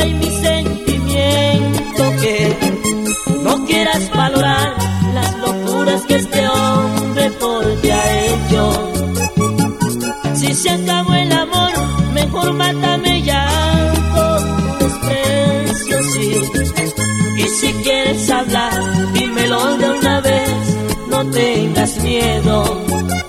vida y mi sentimiento, que no quieras valorar las locuras que este hombre por ti ha hecho. Si se acabó el amor, mejor mátame ya con desprecio, sí. Y si quieres hablar, dímelo de una vez, no tengas miedo.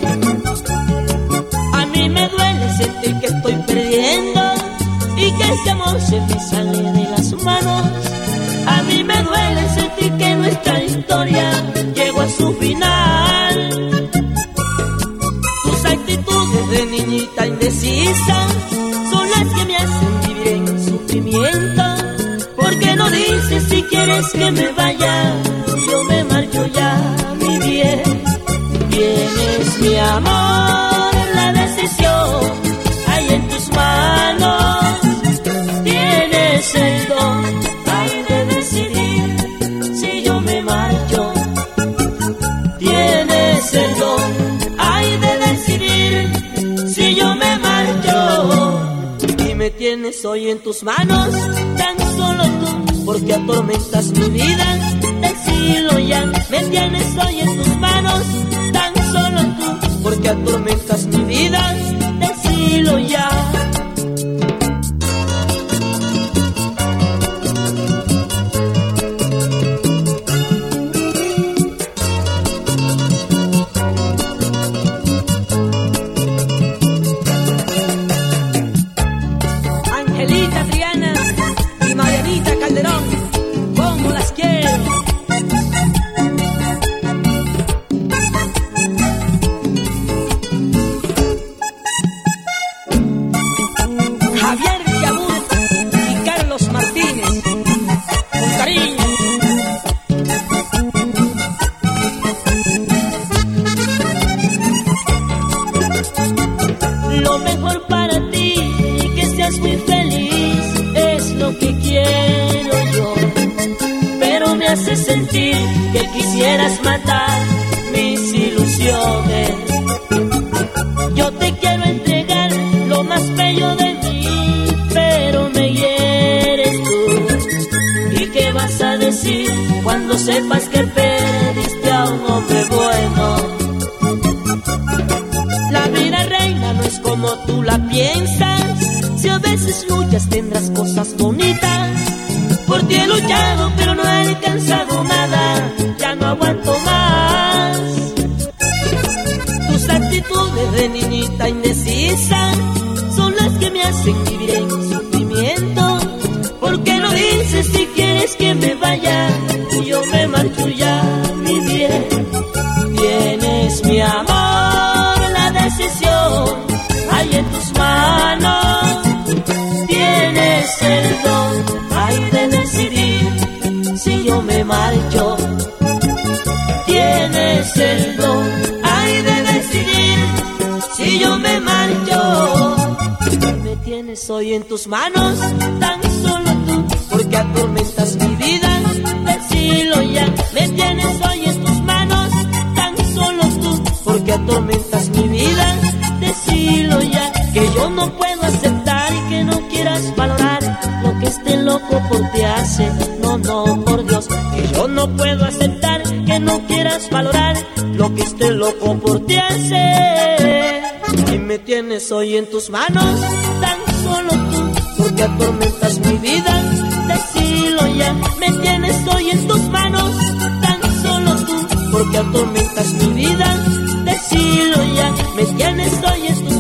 A mí me duele sentir que estoy perdiendo y que este amor se me sale de las manos. A mí me duele sentir que nuestra historia llegó a su final. Tus actitudes de niñita indecisa son las que me hacen vivir en sufrimiento. ¿Por qué no dices si quieres que me vaya? Yo me marcho ya, mi bien. Tienes mi amor, la decisión hay en tus manos. Tienes el don, hay de decidir si yo me marcho. Tienes el don, hay de decidir si yo me marcho. Y me tienes hoy en tus manos, tan solo tú, porque atormentas mi vida. Decilo ya, me tienes hoy en tus manos, tan solo tú, porque atormentas mi vida. Decilo ya. Angelita Triana y Marianita Calderón, ¿cómo las quiero? Javier Yabut y Carlos Martínez, con cariño. Lo mejor para ti, que seas muy feliz, es lo que quiero yo. Pero me hace sentir que quisieras matar mis ilusiones. Yo te quiero entregar lo más bello de mí, pero me hieres tú. ¿Y qué vas a decir cuando sepas que perdiste a un hombre bueno? La vida reina no es como tú la piensas. Si a veces luchas tendrás cosas bonitas. Por ti he luchado pero no he alcanzado nada. Ya no aguanto más. Tus actitudes de niñita indecisa son las que me hacen vivir en sufrimiento. ¿Por qué no dices si quieres que me vaya? Yo me marcho ya, mi bien. Tienes mi amor, la decisión hay en tus manos. Tienes el don, hay de decidir si yo me marcho. Tienes el don, hay de decidir si yo me marcho. Me tienes hoy en tus manos, tan solo tú, porque atormentas mi vida. Decilo ya, me tienes hoy en tus manos, tan solo tú, porque atormentas mi vida. Decilo ya, que yo no puedo aceptar y que no quieras valorar lo que este loco por ti hace. No, no, por Dios, que yo no puedo aceptar que no quieras valorar lo que este loco por ti hace. Y me tienes hoy en tus manos, tan solo tú, porque atormentas mi vida. Decilo ya, me tienes hoy en tus manos, tan solo tú, porque atormentas mi vida. Decilo ya, me tienes hoy en tus manos.